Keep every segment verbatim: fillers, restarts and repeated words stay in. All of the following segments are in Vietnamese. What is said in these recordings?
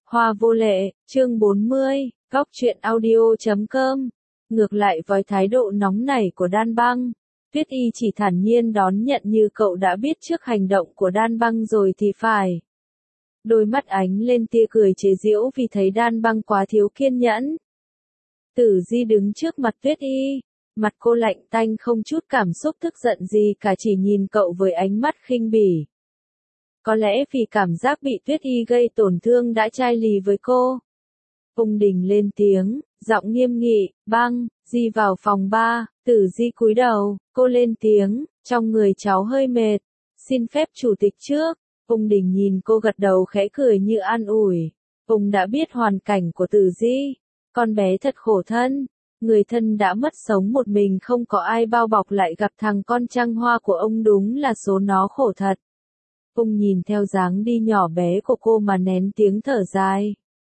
Hoa vô lệ, chương bốn mươi, góc truyện audio chấm com. Ngược lại với thái độ nóng nảy của Đan Băng, Tuyết Y chỉ thản nhiên đón nhận như cậu đã biết trước hành động của Đan Băng rồi thì phải. Đôi mắt ánh lên tia cười chế giễu vì thấy Đan Băng quá thiếu kiên nhẫn. Tử Di đứng trước mặt Tuyết Y, mặt cô lạnh tanh không chút cảm xúc tức giận gì cả, chỉ nhìn cậu với ánh mắt khinh bỉ. Có lẽ vì cảm giác bị Tuyết Y gây tổn thương đã chai lì với cô. Ung Đình lên tiếng, giọng nghiêm nghị, Băng, Di vào phòng ba. Tử Di cúi đầu, cô lên tiếng, trong người cháu hơi mệt, xin phép chủ tịch trước. Ung Đình nhìn cô gật đầu khẽ cười như an ủi. Ông đã biết hoàn cảnh của Tử Di, con bé thật khổ thân, người thân đã mất sống một mình không có ai bao bọc lại gặp thằng con trăng hoa của ông đúng là số nó khổ thật. Ông nhìn theo dáng đi nhỏ bé của cô mà nén tiếng thở dài.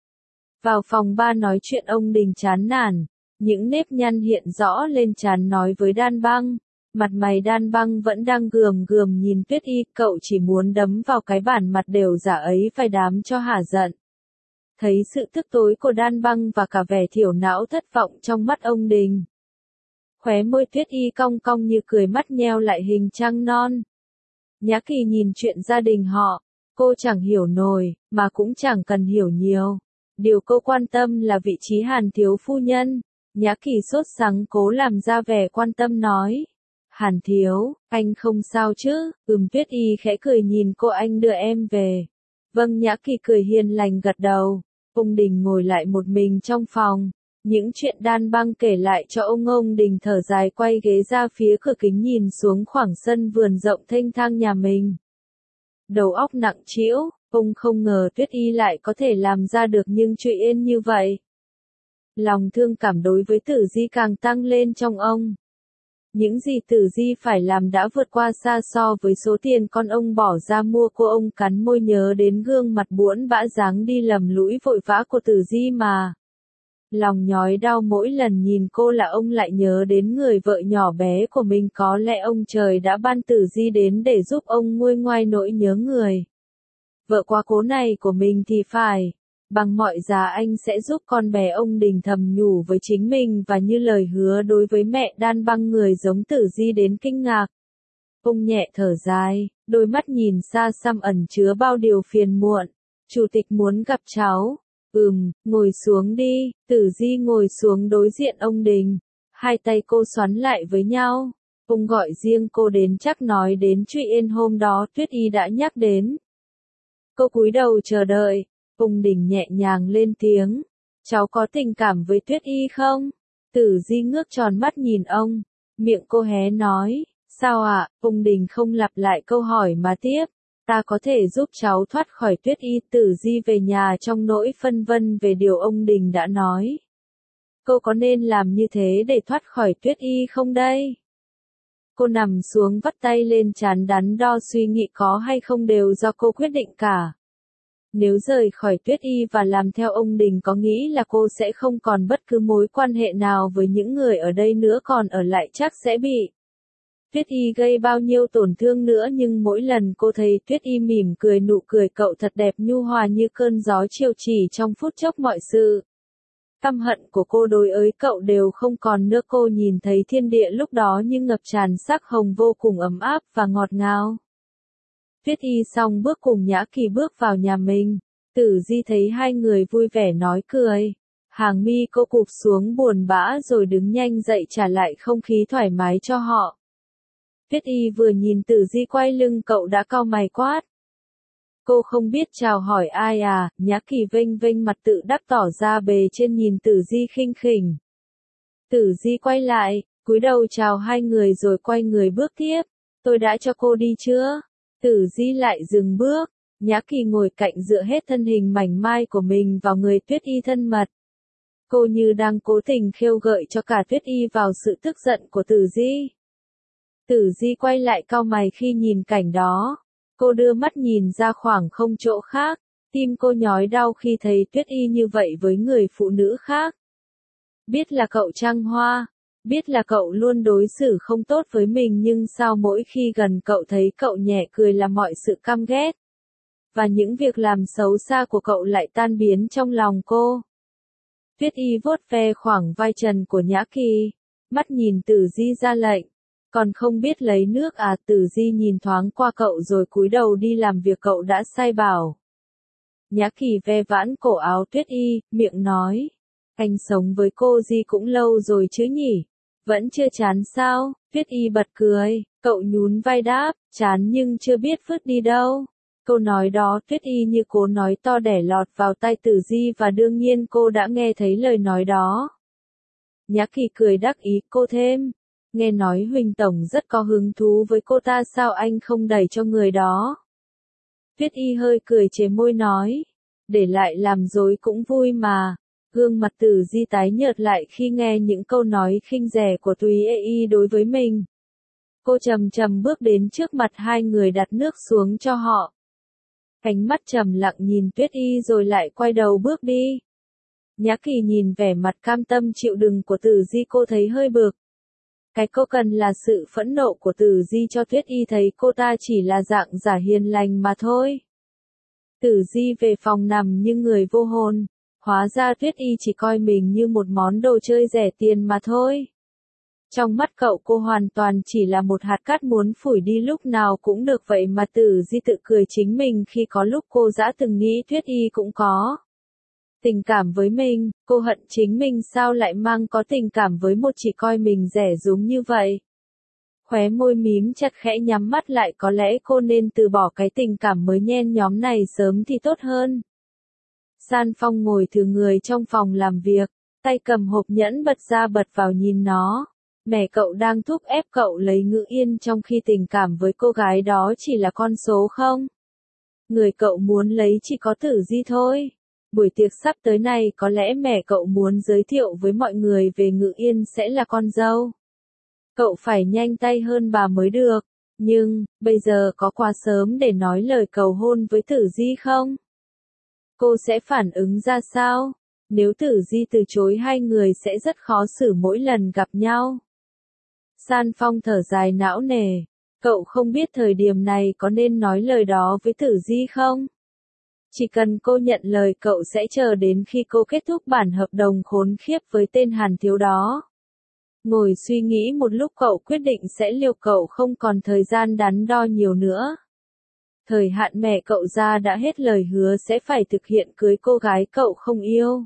Vào phòng ba nói chuyện, ông Đình chán nản, những nếp nhăn hiện rõ lên trán, nói với Đan Băng. Mặt mày Đan Băng vẫn đang gườm gườm nhìn Tuyết Y, cậu chỉ muốn đấm vào cái bản mặt đều giả ấy phải đám cho hả giận. Thấy sự tức tối của Đan Băng và cả vẻ thiểu não thất vọng trong mắt ông Đình, khóe môi Tuyết Y cong cong như cười, mắt nheo lại hình trăng non. Nhã Kỳ nhìn chuyện gia đình họ, cô chẳng hiểu nổi, mà cũng chẳng cần hiểu nhiều. Điều cô quan tâm là vị trí Hàn thiếu phu nhân. Nhã Kỳ sốt sắng cố làm ra vẻ quan tâm nói. Hàn thiếu, anh không sao chứ? Ừm. Tuyết Y khẽ cười nhìn cô, anh đưa em về. Vâng. Nhã Kỳ cười hiền lành gật đầu. Ông Đình ngồi lại một mình trong phòng. Những chuyện Đan Băng kể lại cho ông ông Đình thở dài quay ghế ra phía cửa kính nhìn xuống khoảng sân vườn rộng thênh thang nhà mình. Đầu óc nặng trĩu, ông không ngờ Tuyết Y lại có thể làm ra được những chuyện yên như vậy. Lòng thương cảm đối với Tử Di càng tăng lên trong ông. Những gì Tử Di phải làm đã vượt qua xa so với số tiền con ông bỏ ra mua cô. Ông cắn môi nhớ đến gương mặt buỗn bã dáng đi lầm lũi vội vã của Tử Di mà. Lòng nhói đau mỗi lần nhìn cô là ông lại nhớ đến người vợ nhỏ bé của mình. Có lẽ ông trời đã ban Tử Di đến để giúp ông nguôi ngoai nỗi nhớ người vợ quá cố này của mình thì phải. Bằng mọi giá anh sẽ giúp con bé, ông Đình thầm nhủ với chính mình, và như lời hứa đối với mẹ Đan Băng người giống Tử Di đến kinh ngạc. Ông nhẹ thở dài, đôi mắt nhìn xa xăm ẩn chứa bao điều phiền muộn. Chủ tịch muốn gặp cháu. Ừm, ngồi xuống đi. Tử Di ngồi xuống đối diện ông Đình. Hai tay cô xoắn lại với nhau. Ông gọi riêng cô đến, chắc nói đến chuyện yên hôm đó Tuyết Y đã nhắc đến. Cô cúi đầu chờ đợi. Ông Đình nhẹ nhàng lên tiếng. Cháu có tình cảm với Tuyết Y không? Tử Di ngước tròn mắt nhìn ông. Miệng cô hé nói. Sao ạ? À? Ông Đình không lặp lại câu hỏi mà tiếp. Ta có thể giúp cháu thoát khỏi Tuyết Y. Tử Di về nhà trong nỗi phân vân về điều ông Đình đã nói. Cô có nên làm như thế để thoát khỏi Tuyết Y không đây? Cô nằm xuống vắt tay lên trán, đắn đo suy nghĩ có hay không đều do cô quyết định cả. Nếu rời khỏi Tuyết Y và làm theo ông Đình có nghĩ là cô sẽ không còn bất cứ mối quan hệ nào với những người ở đây nữa, còn ở lại chắc sẽ bị Tuyết Y gây bao nhiêu tổn thương nữa. Nhưng mỗi lần cô thấy Tuyết Y mỉm cười, nụ cười cậu thật đẹp nhu hòa như cơn gió chiều, chỉ trong phút chốc mọi sự căm hận của cô đối với cậu đều không còn nữa. Cô nhìn thấy thiên địa lúc đó như ngập tràn sắc hồng vô cùng ấm áp và ngọt ngào. Tuyết Y xong bước cùng Nhã Kỳ bước vào nhà mình. Tử Di thấy hai người vui vẻ nói cười. Hàng mi cô cụp xuống buồn bã rồi đứng nhanh dậy trả lại không khí thoải mái cho họ. Tuyết Y vừa nhìn Tử Di quay lưng cậu đã cau mày quát. Cô không biết chào hỏi ai à? Nhã Kỳ vênh vênh mặt tự đắc tỏ ra bề trên nhìn Tử Di khinh khỉnh. Tử Di quay lại, cúi đầu chào hai người rồi quay người bước tiếp. Tôi đã cho cô đi chưa? Tử Di lại dừng bước. Nhã Kỳ ngồi cạnh dựa hết thân hình mảnh mai của mình vào người Tuyết Y thân mật. Cô như đang cố tình khêu gợi cho cả Tuyết Y vào sự tức giận của Tử Di. Tử Di quay lại cau mày khi nhìn cảnh đó. Cô đưa mắt nhìn ra khoảng không chỗ khác. Tim cô nhói đau khi thấy Tuyết Y như vậy với người phụ nữ khác. Biết là cậu trăng hoa. Biết là cậu luôn đối xử không tốt với mình, nhưng sao mỗi khi gần cậu thấy cậu nhẹ cười là mọi sự căm ghét. và những việc làm xấu xa của cậu lại tan biến trong lòng cô. Tuyết Y vuốt ve khoảng vai trần của Nhã Kỳ, mắt nhìn Tử Di ra lệnh, còn không biết lấy nước à? Tử Di nhìn thoáng qua cậu rồi cúi đầu đi làm việc cậu đã sai bảo. Nhã Kỳ ve vãn cổ áo Tuyết Y, miệng nói, anh sống với cô Di cũng lâu rồi chứ nhỉ, vẫn chưa chán sao? Tuyết Y bật cười, cậu nhún vai đáp, chán nhưng chưa biết vứt đi đâu. Câu nói đó Tuyết Y như cố nói to để lọt vào tai Tử Di và đương nhiên cô đã nghe thấy lời nói đó. Nhã Kỳ cười đắc ý, cô thêm, nghe nói Huỳnh Tổng rất có hứng thú với cô ta, sao anh không đẩy cho người đó? Tuyết Y hơi cười chế môi nói, để lại làm dối cũng vui mà. Gương mặt Tử Di tái nhợt lại khi nghe những câu nói khinh rẻ của Túy Y đối với mình. Cô chậm chậm bước đến trước mặt hai người đặt nước xuống cho họ. Ánh mắt trầm lặng nhìn Tuyết Y rồi lại quay đầu bước đi. Nhã Kỳ nhìn vẻ mặt cam tâm chịu đựng của Tử Di, cô thấy hơi bực. Cái cô cần là sự phẫn nộ của Tử Di cho Tuyết Y thấy cô ta chỉ là dạng giả hiền lành mà thôi. Tử Di về phòng nằm như người vô hồn, hóa ra Tuyết Y chỉ coi mình như một món đồ chơi rẻ tiền mà thôi. Trong mắt cậu cô hoàn toàn chỉ là một hạt cát muốn phủi đi lúc nào cũng được, vậy mà Tử Di tự cười chính mình khi có lúc cô dã từng nghĩ Tuyết Y cũng có tình cảm với mình, cô hận chính mình sao lại mang có tình cảm với một chỉ coi mình rẻ rúng như vậy. Khóe môi mím chặt khẽ nhắm mắt lại, có lẽ cô nên từ bỏ cái tình cảm mới nhen nhóm này sớm thì tốt hơn. San Phong ngồi thừa người trong phòng làm việc, tay cầm hộp nhẫn bật ra bật vào nhìn nó. Mẹ cậu đang thúc ép cậu lấy Ngự Yên trong khi tình cảm với cô gái đó chỉ là con số không? Người cậu muốn lấy chỉ có Tử Di thôi. Buổi tiệc sắp tới này có lẽ mẹ cậu muốn giới thiệu với mọi người về Ngự Yên sẽ là con dâu. Cậu phải nhanh tay hơn bà mới được, nhưng, bây giờ có quá sớm để nói lời cầu hôn với Tử Di không? Cô sẽ phản ứng ra sao? Nếu Tử Di từ chối hai người sẽ rất khó xử mỗi lần gặp nhau. San Phong thở dài não nề, cậu không biết thời điểm này có nên nói lời đó với Tử Di không? Chỉ cần cô nhận lời cậu sẽ chờ đến khi cô kết thúc bản hợp đồng khốn khiếp với tên Hàn Thiếu đó. Ngồi suy nghĩ một lúc cậu quyết định sẽ liều, cậu không còn thời gian đắn đo nhiều nữa. Thời hạn mẹ cậu ra đã hết, lời hứa sẽ phải thực hiện cưới cô gái cậu không yêu.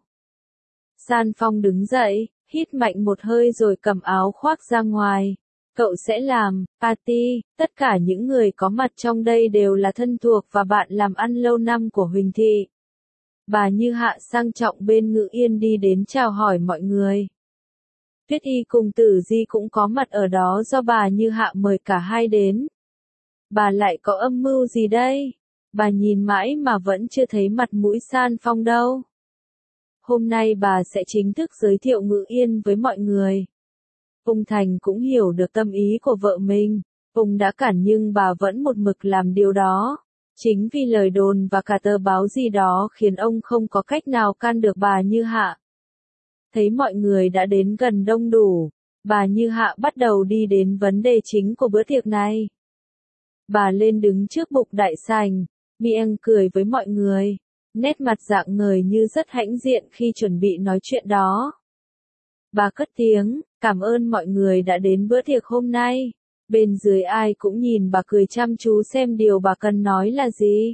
San Phong đứng dậy, hít mạnh một hơi rồi cầm áo khoác ra ngoài. Cậu sẽ làm party, tất cả những người có mặt trong đây đều là thân thuộc và bạn làm ăn lâu năm của Huỳnh Thị. Bà Như Hạ sang trọng bên Ngự Yên đi đến chào hỏi mọi người. Tuyết Y cùng Tử Di cũng có mặt ở đó do bà Như Hạ mời cả hai đến. Bà lại có âm mưu gì đây? Bà nhìn mãi mà vẫn chưa thấy mặt mũi San Phong đâu. Hôm nay bà sẽ chính thức giới thiệu Ngự Yên với mọi người. Ung Thành cũng hiểu được tâm ý của vợ mình, ông đã cản nhưng bà vẫn một mực làm điều đó. Chính vì lời đồn và cả tờ báo gì đó khiến ông không có cách nào can được bà Như Hạ. Thấy mọi người đã đến gần đông đủ, bà Như Hạ bắt đầu đi đến vấn đề chính của bữa tiệc này. Bà lên đứng trước bục đại sảnh, miệng cười với mọi người, nét mặt rạng ngời như rất hãnh diện khi chuẩn bị nói chuyện đó. Bà cất tiếng, cảm ơn mọi người đã đến bữa tiệc hôm nay. Bên dưới ai cũng nhìn bà cười chăm chú xem điều bà cần nói là gì.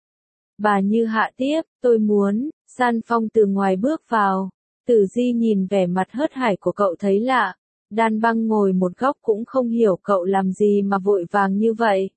Bà Như Hạ tiếp, tôi muốn, San Phong từ ngoài bước vào. Tử Di nhìn vẻ mặt hớt hải của cậu thấy lạ. Đan Băng ngồi một góc cũng không hiểu cậu làm gì mà vội vàng như vậy.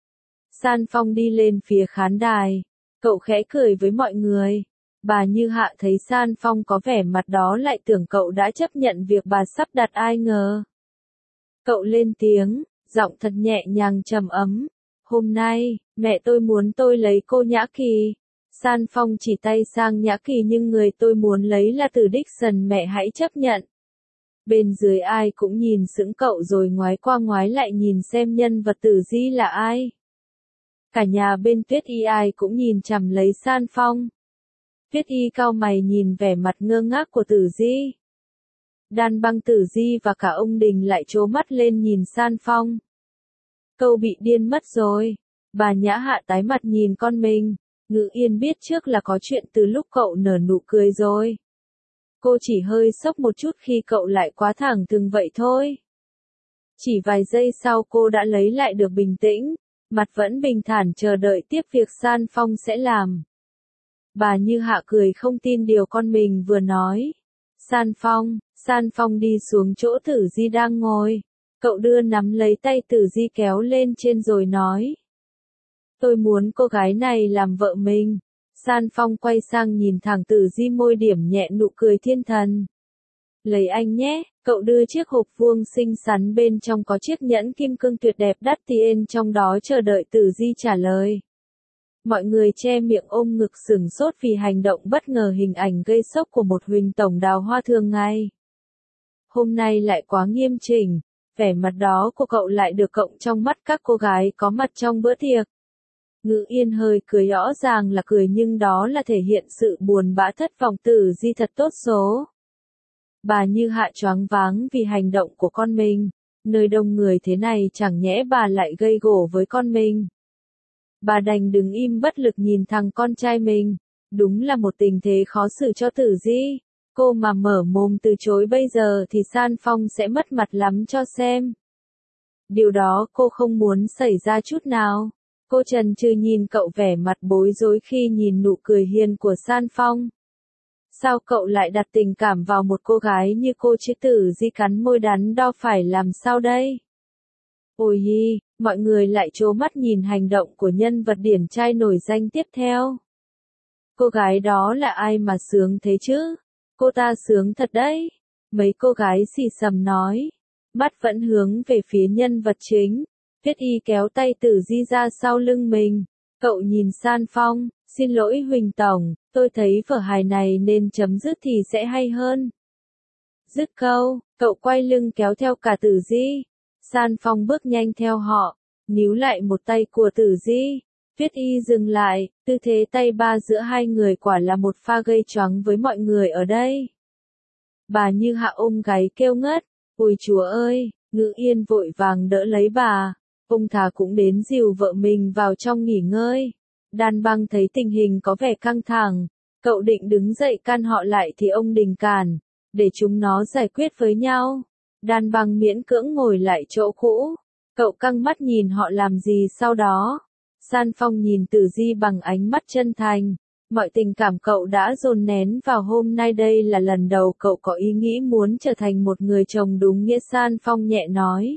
San Phong đi lên phía khán đài. Cậu khẽ cười với mọi người. Bà Như Hạ thấy San Phong có vẻ mặt đó lại tưởng cậu đã chấp nhận việc bà sắp đặt, ai ngờ. Cậu lên tiếng, giọng thật nhẹ nhàng trầm ấm. Hôm nay, mẹ tôi muốn tôi lấy cô Nhã Kỳ. San Phong chỉ tay sang Nhã Kỳ, nhưng người tôi muốn lấy là Từ Dickson, mẹ hãy chấp nhận. Bên dưới ai cũng nhìn sững cậu rồi ngoái qua ngoái lại nhìn xem nhân vật Tử Di là ai. Cả nhà bên Tuyết Y ai cũng nhìn chằm lấy San Phong. Tuyết Y cau mày nhìn vẻ mặt ngơ ngác của Tử Di. Đan Băng, Tử Di và cả ông Đình lại trố mắt lên nhìn San Phong. Cậu bị điên mất rồi. Bà Nhã Hạ tái mặt nhìn con mình, Ngữ Yên biết trước là có chuyện từ lúc cậu nở nụ cười rồi. Cô chỉ hơi sốc một chút khi cậu lại quá thẳng thừng vậy thôi. Chỉ vài giây sau cô đã lấy lại được bình tĩnh, mặt vẫn bình thản chờ đợi tiếp việc San Phong sẽ làm. Bà Như Hạ cười không tin điều con mình vừa nói. San Phong, San Phong đi xuống chỗ Tử Di đang ngồi. Cậu đưa nắm lấy tay Tử Di kéo lên trên rồi nói. Tôi muốn cô gái này làm vợ mình. San Phong quay sang nhìn thẳng Tử Di môi điểm nhẹ nụ cười thiên thần. Lấy anh nhé, cậu đưa chiếc hộp vuông xinh xắn bên trong có chiếc nhẫn kim cương tuyệt đẹp đắt tiền trong đó chờ đợi Tử Di trả lời. Mọi người che miệng ôm ngực sửng sốt vì hành động bất ngờ hình ảnh gây sốc của một Huỳnh tổng đào hoa thường ngày. Hôm nay lại quá nghiêm chỉnh, vẻ mặt đó của cậu lại được cộng trong mắt các cô gái có mặt trong bữa tiệc. Ngữ Yên hơi cười rõ ràng là cười nhưng đó là thể hiện sự buồn bã thất vọng. Tử Di thật tốt số. Bà Như Hạ choáng váng vì hành động của con mình, nơi đông người thế này chẳng nhẽ bà lại gây gổ với con mình. Bà đành đứng im bất lực nhìn thằng con trai mình, đúng là một tình thế khó xử cho Tử Di. Cô mà mở mồm từ chối bây giờ thì San Phong sẽ mất mặt lắm cho xem. Điều đó cô không muốn xảy ra chút nào. Cô chần chừ nhìn cậu vẻ mặt bối rối khi nhìn nụ cười hiền của San Phong. Sao cậu lại đặt tình cảm vào một cô gái như cô chứ? Tử Di cắn môi đắn đo phải làm sao đây? Ôi hi, mọi người lại trố mắt nhìn hành động của nhân vật điển trai nổi danh tiếp theo. Cô gái đó là ai mà sướng thế chứ? Cô ta sướng thật đấy. Mấy cô gái xì xầm nói. Mắt vẫn hướng về phía nhân vật chính. Tuyết Y kéo tay Tử Di ra sau lưng mình. Cậu nhìn San Phong, xin lỗi Huỳnh Tổng, tôi thấy vở hài này nên chấm dứt thì sẽ hay hơn. Dứt câu, cậu quay lưng kéo theo cả Tử Di. San Phong bước nhanh theo họ, níu lại một tay của Tử Di. Tuyết Y dừng lại, tư thế tay ba giữa hai người quả là một pha gây choáng với mọi người ở đây. Bà Như Hạ ôm gáy kêu ngất, ôi chúa ơi, Ngữ Yên vội vàng đỡ lấy bà. Ông thà cũng đến dìu vợ mình vào trong nghỉ ngơi. Đan Băng thấy tình hình có vẻ căng thẳng, cậu định đứng dậy can họ lại thì ông đình cản, để chúng nó giải quyết với nhau. Đan Băng miễn cưỡng ngồi lại chỗ cũ, cậu căng mắt nhìn họ làm gì sau đó. San Phong nhìn Tử Di bằng ánh mắt chân thành, mọi tình cảm cậu đã dồn nén vào hôm nay đây là lần đầu cậu có ý nghĩ muốn trở thành một người chồng đúng nghĩa. San Phong nhẹ nói.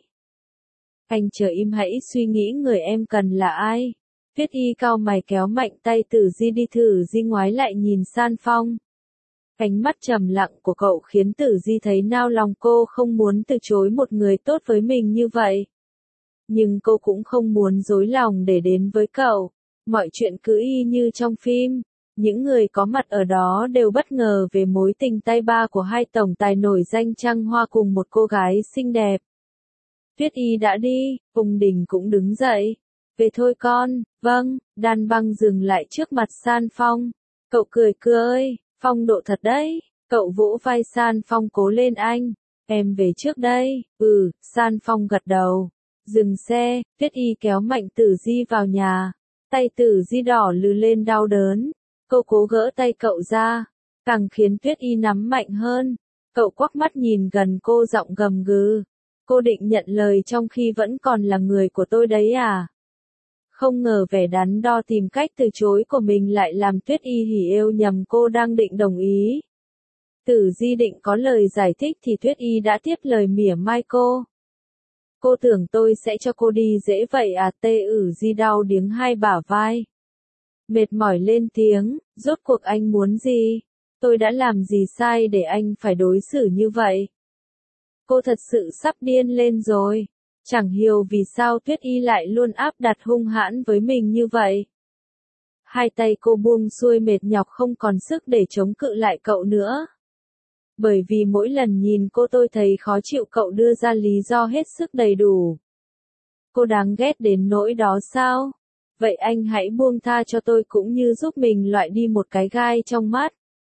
Anh chờ im hãy suy nghĩ người em cần là ai. Tuyết Y cau mày kéo mạnh tay Tử Di đi. Tử Di ngoái lại nhìn San Phong. Ánh mắt trầm lặng của cậu khiến Tử Di thấy nao lòng. Cô không muốn từ chối một người tốt với mình như vậy. Nhưng cô cũng không muốn dối lòng để đến với cậu. Mọi chuyện cứ y như trong phim. Những người có mặt ở đó đều bất ngờ về mối tình tay ba của hai tổng tài nổi danh Trăng Hoa cùng một cô gái xinh đẹp. Tuyết Y đã đi, Ung Đình cũng đứng dậy. Về thôi con, vâng. Đan Băng dừng lại trước mặt San Phong. Cậu cười cười, phong độ thật đấy. Cậu vỗ vai San Phong, cố lên anh. Em về trước đây. Ừ, San Phong gật đầu. Dừng xe, Tuyết Y kéo mạnh Tử Di vào nhà. Tay Tử Di đỏ lừ lên đau đớn. Cô cố gỡ tay cậu ra, càng khiến Tuyết Y nắm mạnh hơn. Cậu quắc mắt nhìn gần cô, giọng gầm gừ. Cô định nhận lời trong khi vẫn còn là người của tôi đấy à? Không ngờ vẻ đắn đo tìm cách từ chối của mình lại làm Tuyết Y hỉ êu nhầm cô đang định đồng ý. Tử Di định có lời giải thích thì Tuyết Y đã tiếp lời mỉa mai cô. Cô tưởng tôi sẽ cho cô đi dễ vậy à? Tê Tử Di đau điếng hai bả vai. Mệt mỏi lên tiếng, rốt cuộc anh muốn gì? Tôi đã làm gì sai để anh phải đối xử như vậy? Cô thật sự sắp điên lên rồi. Chẳng hiểu vì sao Tuyết Y lại luôn áp đặt hung hãn với mình như vậy. Hai tay cô buông xuôi mệt nhọc không còn sức để chống cự lại cậu nữa. Bởi vì mỗi lần nhìn cô tôi thấy khó chịu. Cậu đưa ra lý do hết sức đầy đủ. Cô đáng ghét đến nỗi đó sao? Vậy anh hãy buông tha cho tôi cũng như giúp mình loại đi một cái gai trong mắt.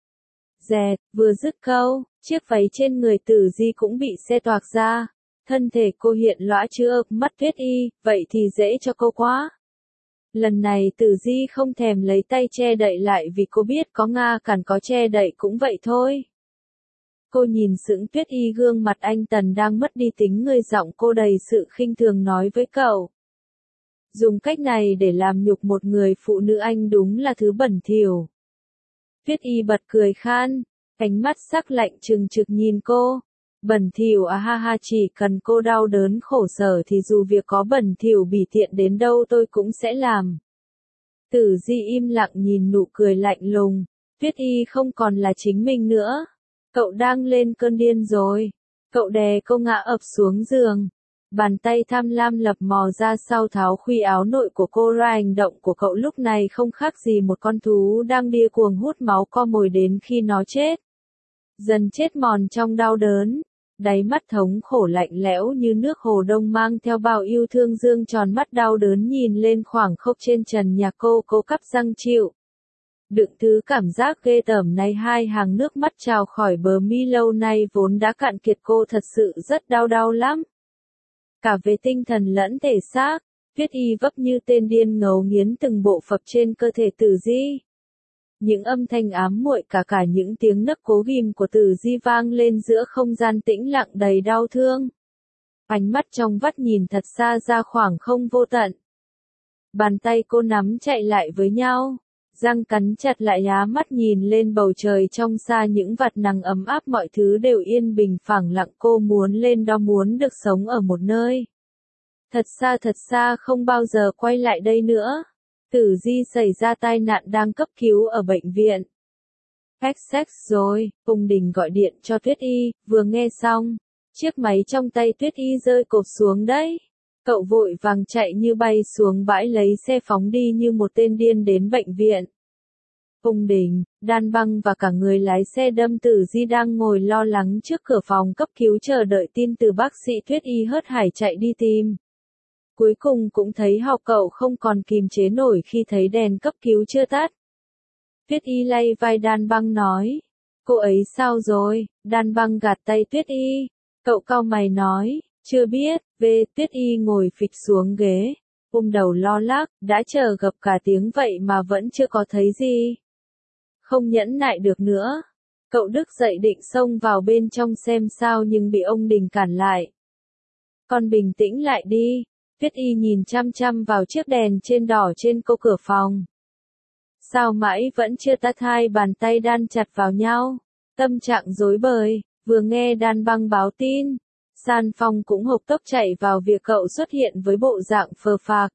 Dẹt, vừa dứt câu, chiếc váy trên người Tử Di cũng bị xe toạc ra. Thân thể cô hiện lõa chưa mắt Tuyết Y, vậy thì dễ cho cô quá. Lần này Tử Di không thèm lấy tay che đậy lại vì cô biết có Nga Càn có che đậy cũng vậy thôi. Cô nhìn sững Tuyết Y, gương mặt anh Tần đang mất đi tính người, giọng cô đầy sự khinh thường nói với cậu. Dùng cách này để làm nhục một người phụ nữ anh đúng là thứ bẩn thỉu. Tuyết Y bật cười khan, ánh mắt sắc lạnh trừng trực nhìn cô. Bẩn thỉu à, ha ha, chỉ cần cô đau đớn khổ sở thì dù việc có bẩn thỉu bỉ tiện đến đâu tôi cũng sẽ làm. Tử Di im lặng nhìn nụ cười lạnh lùng. Tuyết Y không còn là chính mình nữa. Cậu đang lên cơn điên rồi. Cậu đè cô ngã ập xuống giường. Bàn tay tham lam lập mò ra sau tháo khuy áo nội của cô ra. Hành động của cậu lúc này không khác gì một con thú đang điên cuồng hút máu co mồi đến khi nó chết. Dần chết mòn trong đau đớn. Đáy mắt thống khổ lạnh lẽo như nước hồ đông mang theo bao yêu thương, dương tròn mắt đau đớn nhìn lên khoảng khốc trên trần nhà cô, cố cắp răng chịu đựng thứ cảm giác ghê tởm này. Hai hàng nước mắt trào khỏi bờ mi lâu nay vốn đã cạn kiệt, cô thật sự rất đau đau lắm. Cả về tinh thần lẫn thể xác, Tuyết Y vấp như tên điên ngấu nghiến từng bộ phận trên cơ thể Tử Di. Những âm thanh ám muội, cả cả những tiếng nấc cố ghim của Tử Di vang lên giữa không gian tĩnh lặng đầy đau thương. Ánh mắt trong vắt nhìn thật xa ra khoảng không vô tận. Bàn tay cô nắm chạy lại với nhau, răng cắn chặt lại, nhá mắt nhìn lên bầu trời trong xa, những vạt nắng ấm áp, mọi thứ đều yên bình phẳng lặng. Cô muốn lên đó, muốn được sống ở một nơi thật xa thật xa, không bao giờ quay lại đây nữa. Tử Di xảy ra tai nạn, đang cấp cứu ở bệnh viện. X X rồi, Ung Đình gọi điện cho Tuyết Y, vừa nghe xong, chiếc máy trong tay Tuyết Y rơi cộp xuống đấy. Cậu vội vàng chạy như bay xuống bãi, lấy xe phóng đi như một tên điên đến bệnh viện. Ung Đình, Đan Băng và cả người lái xe đâm Tử Di đang ngồi lo lắng trước cửa phòng cấp cứu chờ đợi tin từ bác sĩ. Tuyết Y hớt hải chạy đi tìm. Cuối cùng cũng thấy họ, cậu không còn kìm chế nổi khi thấy đèn cấp cứu chưa tắt. Tuyết Y lay vai Đan Băng nói, cô ấy sao rồi? Đan Băng gạt tay Tuyết Y. Cậu cau mày nói, chưa biết. Về, Tuyết Y ngồi phịch xuống ghế, ôm đầu lo lắng, đã chờ gặp cả tiếng vậy mà vẫn chưa có thấy gì. Không nhẫn nại được nữa. Cậu đứng dậy định xông vào bên trong xem sao nhưng bị ông Đình cản lại. Con bình tĩnh lại đi. Tuyết Y nhìn chăm chăm vào chiếc đèn trên đỏ trên cô cửa phòng. Sao mãi vẫn chưa tắt? Hai bàn tay đan chặt vào nhau. Tâm trạng rối bời, vừa nghe Đan Băng báo tin. San Phong cũng hộc tốc chạy vào việc cậu xuất hiện với bộ dạng phờ phạc.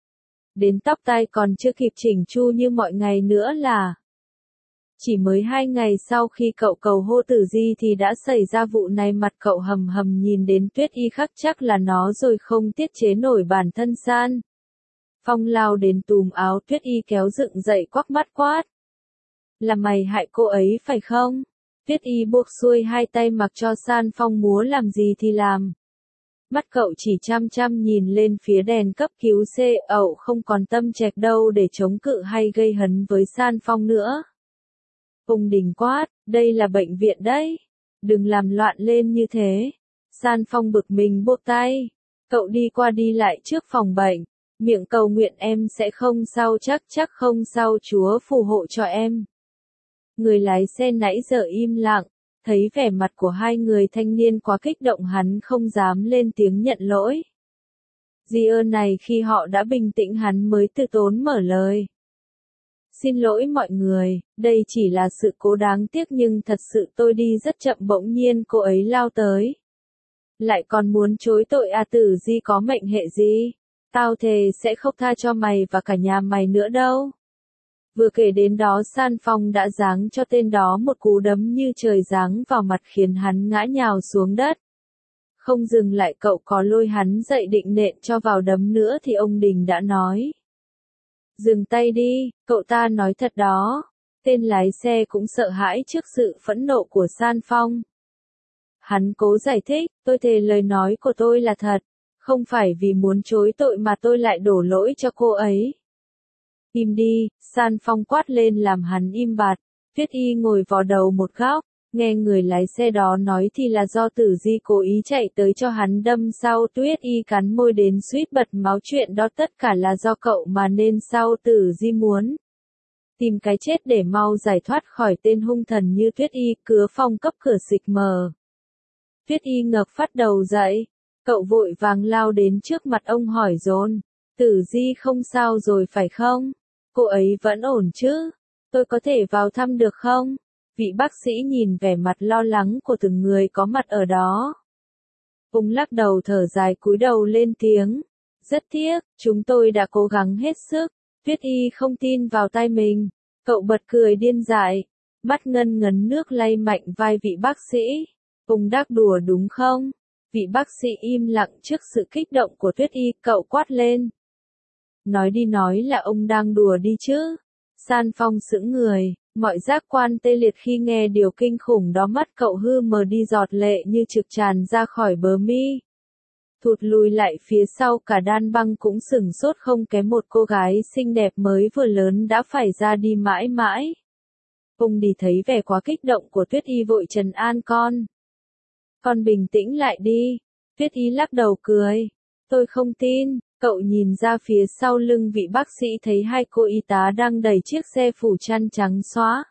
Đến tóc tai còn chưa kịp chỉnh chu như mọi ngày nữa là. Chỉ mới hai ngày sau khi cậu cầu hô Tử Di thì đã xảy ra vụ này. Mặt cậu hầm hầm nhìn đến Tuyết Y, khắc chắc là nó rồi, không tiết chế nổi bản thân. San Phong lao đến túm áo Tuyết Y kéo dựng dậy, quắc mắt quát. Là mày hại cô ấy phải không? Tuyết Y buộc xuôi hai tay mặc cho San Phong múa làm gì thì làm. Mắt cậu chỉ chăm chăm nhìn lên phía đèn cấp cứu. C ậu không còn tâm trạch đâu để chống cự hay gây hấn với San Phong nữa. Ung Đình quát, đây là bệnh viện đấy. Đừng làm loạn lên như thế. San Phong bực mình buộc tay. Cậu đi qua đi lại trước phòng bệnh. Miệng cầu nguyện em sẽ không sao, chắc chắc không sao, Chúa phù hộ cho em. Người lái xe nãy giờ im lặng. Thấy vẻ mặt của hai người thanh niên quá kích động, hắn không dám lên tiếng nhận lỗi. Di ơn này khi họ đã bình tĩnh hắn mới từ tốn mở lời. Xin lỗi mọi người, đây chỉ là sự cố đáng tiếc nhưng thật sự tôi đi rất chậm, bỗng nhiên cô ấy lao tới. Lại còn muốn chối tội à? Tử Di có mệnh hệ gì? Tao thề sẽ không tha cho mày và cả nhà mày nữa đâu. Vừa kể đến đó San Phong đã giáng cho tên đó một cú đấm như trời giáng vào mặt khiến hắn ngã nhào xuống đất. Không dừng lại, cậu có lôi hắn dậy định nện cho vào đấm nữa thì ông Đình đã nói. Dừng tay đi, cậu ta nói thật đó. Tên lái xe cũng sợ hãi trước sự phẫn nộ của San Phong. Hắn cố giải thích, tôi thề lời nói của tôi là thật. Không phải vì muốn chối tội mà tôi lại đổ lỗi cho cô ấy. Im đi, San Phong quát lên làm hắn im bặt. Tuyết Y ngồi vò đầu một góc, Nghe người lái xe đó nói thì là do Tử Di cố ý chạy tới cho hắn đâm sao. Tuyết Y cắn môi đến suýt bật máu, chuyện đó tất cả là do cậu mà nên sao? Tử Di muốn tìm cái chết để mau giải thoát khỏi tên hung thần như Tuyết Y. Cứa phòng cấp cửa xịch mờ. Tuyết Y ngập phát đầu dậy. Cậu vội vàng lao đến trước mặt ông hỏi dồn. Tử Di không sao rồi phải không? Cô ấy vẫn ổn chứ? Tôi có thể vào thăm được không? Vị bác sĩ nhìn vẻ mặt lo lắng của từng người có mặt ở đó. Ông lắc đầu thở dài cúi đầu lên tiếng. Rất tiếc, chúng tôi đã cố gắng hết sức. Tuyết Y không tin vào tai mình. Cậu bật cười điên dại. Mắt ngân ngấn nước lay mạnh vai vị bác sĩ. Ông đắc đùa đúng không? Vị bác sĩ im lặng trước sự kích động của Tuyết Y, cậu quát lên. Nói đi nói là ông đang đùa đi chứ. San Phong sững người, mọi giác quan tê liệt khi nghe điều kinh khủng đó, mắt cậu hư mờ đi, giọt lệ như trực tràn ra khỏi bờ mi. Thụt lùi lại phía sau, cả Đan Băng cũng sửng sốt, không kém một cô gái xinh đẹp mới vừa lớn đã phải ra đi mãi mãi. Ông đi thấy vẻ quá kích động của Tuyết Y vội trấn an con. Con bình tĩnh lại đi. Tuyết Y lắc đầu cười. Tôi không tin. Cậu nhìn ra phía sau lưng vị bác sĩ thấy hai cô y tá đang đẩy chiếc xe phủ chăn trắng xóa.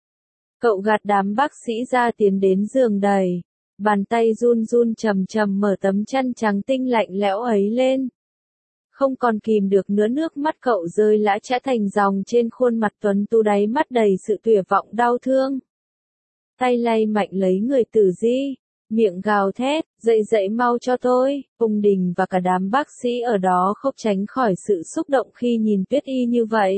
Cậu gạt đám bác sĩ ra tiến đến giường đầy. Bàn tay run run chầm chầm mở tấm chăn trắng tinh lạnh lẽo ấy lên. Không còn kìm được nữa, nước mắt cậu rơi lã chã thành dòng trên khuôn mặt tuấn tú, đáy mắt đầy sự tuyệt vọng đau thương. Tay lay mạnh lấy người Tử Di. Miệng gào thét, dậy dậy mau cho tôi. Ông Đình và cả đám bác sĩ ở đó không tránh khỏi sự xúc động khi nhìn Tuyết Y như vậy.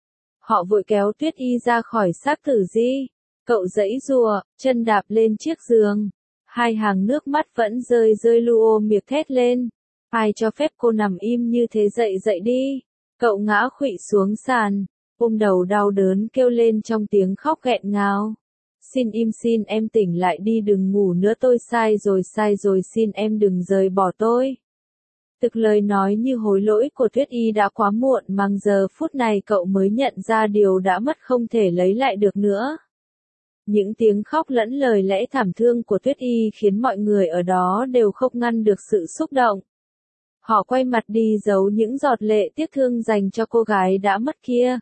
Họ vội kéo Tuyết Y ra khỏi xác Tử Di. Cậu giãy giụa, chân đạp lên chiếc giường. Hai hàng nước mắt vẫn rơi rơi lu ô miệng thét lên. Ai cho phép cô nằm im như thế, dậy dậy đi. Cậu ngã khuỵu xuống sàn. Ôm đầu đau đớn kêu lên trong tiếng khóc nghẹn ngào. Xin im, xin em tỉnh lại đi, đừng ngủ nữa, tôi sai rồi sai rồi, xin em đừng rời bỏ tôi. Thực lời nói như hối lỗi của Tuyết Y đã quá muộn, mà giờ phút này cậu mới nhận ra điều đã mất không thể lấy lại được nữa. Những tiếng khóc lẫn lời lẽ thảm thương của Tuyết Y khiến mọi người ở đó đều không ngăn được sự xúc động. Họ quay mặt đi giấu những giọt lệ tiếc thương dành cho cô gái đã mất kia.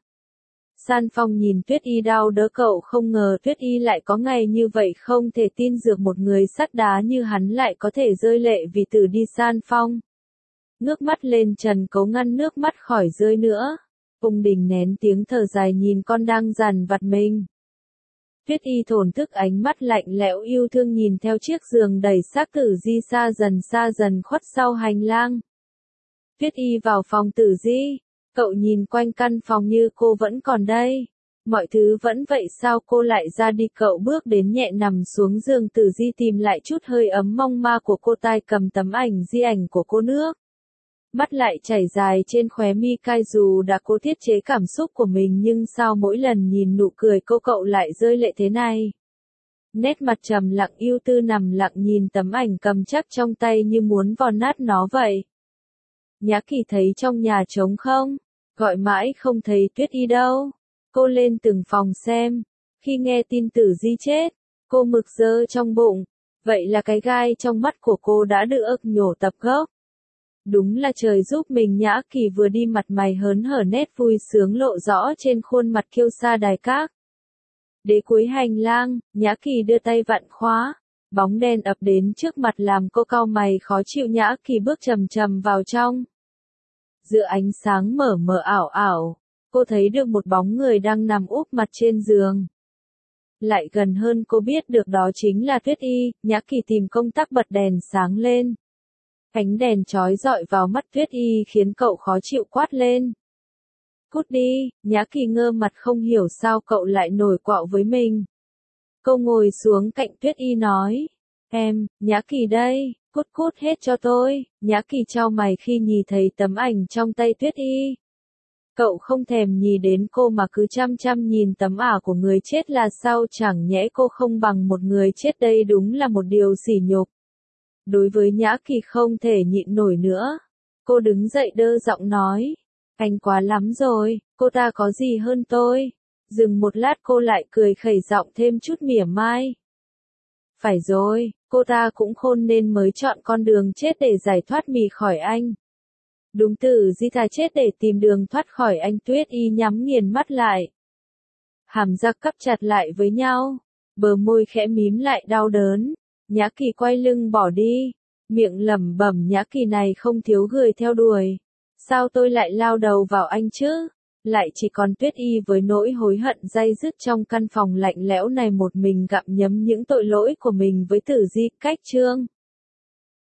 San Phong nhìn Tuyết Y đau đớn, cậu không ngờ Tuyết Y lại có ngày như vậy, không thể tin được một người sắt đá như hắn lại có thể rơi lệ vì tử đi. San Phong ngước mắt lên trần cố ngăn nước mắt khỏi rơi nữa. Ông Đình nén tiếng thở dài nhìn con đang dằn vặt mình. Tuyết Y thổn thức, ánh mắt lạnh lẽo yêu thương nhìn theo chiếc giường đầy xác Tử Di xa dần xa dần khuất sau hành lang. Tuyết Y vào phòng Tử Di. Cậu nhìn quanh căn phòng như cô vẫn còn đây. Mọi thứ vẫn vậy sao cô lại ra đi? Cậu bước đến nhẹ nằm xuống giường Tử Di, tìm lại chút hơi ấm mong ma của cô, tay cầm tấm ảnh di ảnh của cô nước. Mắt lại chảy dài trên khóe mi cay, dù đã cố tiết chế cảm xúc của mình nhưng sao mỗi lần nhìn nụ cười cô cậu lại rơi lệ thế này. Nét mặt trầm lặng yêu tư nằm lặng nhìn tấm ảnh cầm chắc trong tay như muốn vò nát nó vậy. Nhã Kỳ thấy trong nhà trống không? Gọi mãi không thấy Tuyết Y đâu. Cô lên từng phòng xem. Khi nghe tin Tử Di chết, cô mực dơ trong bụng. Vậy là cái gai trong mắt của cô đã được nhổ tập gốc. Đúng là trời giúp mình. Nhã Kỳ vừa đi mặt mày hớn hở, nét vui sướng lộ rõ trên khuôn mặt kiêu sa đài các. Đến cuối hành lang, Nhã Kỳ đưa tay vặn khóa. Bóng đen ập đến trước mặt làm cô cau mày khó chịu. Nhã Kỳ bước chậm chậm vào trong. Giữa ánh sáng mờ mờ ảo ảo, cô thấy được một bóng người đang nằm úp mặt trên giường. Lại gần hơn cô biết được đó chính là Tuyết Y. Nhã Kỳ tìm công tắc bật đèn sáng lên. Ánh đèn chói rọi vào mắt Tuyết Y khiến cậu khó chịu quát lên. Cút đi. Nhã Kỳ ngơ mặt không hiểu sao cậu lại nổi quạo với mình. Cô ngồi xuống cạnh Tuyết Y nói. Em, Nhã Kỳ đây. Cút cút hết cho tôi. Nhã Kỳ chau mày khi nhìn thấy tấm ảnh trong tay Tuyết Y. Cậu không thèm nhìn đến cô mà cứ chăm chăm nhìn tấm ảo của người chết là sao? Chẳng nhẽ cô không bằng một người chết? Đây đúng là một điều sỉ nhục. Đối với Nhã Kỳ không thể nhịn nổi nữa. Cô đứng dậy đơ giọng nói. Anh quá lắm rồi, cô ta có gì hơn tôi? Dừng một lát cô lại cười khẩy giọng thêm chút mỉa mai. Phải rồi, cô ta cũng khôn nên mới chọn con đường chết để giải thoát mì khỏi anh. Đúng, Tử Di thà chết để tìm đường thoát khỏi anh. Tuyết Y nhắm nghiền mắt lại. Hàm răng cắp chặt lại với nhau. Bờ môi khẽ mím lại đau đớn. Nhã Kỳ quay lưng bỏ đi. Miệng lẩm bẩm, Nhã Kỳ này không thiếu người theo đuổi. Sao tôi lại lao đầu vào anh chứ? Lại chỉ còn Tuyết Y với nỗi hối hận day dứt trong căn phòng lạnh lẽo này, một mình gặm nhấm những tội lỗi của mình với Tử Di. Cách chương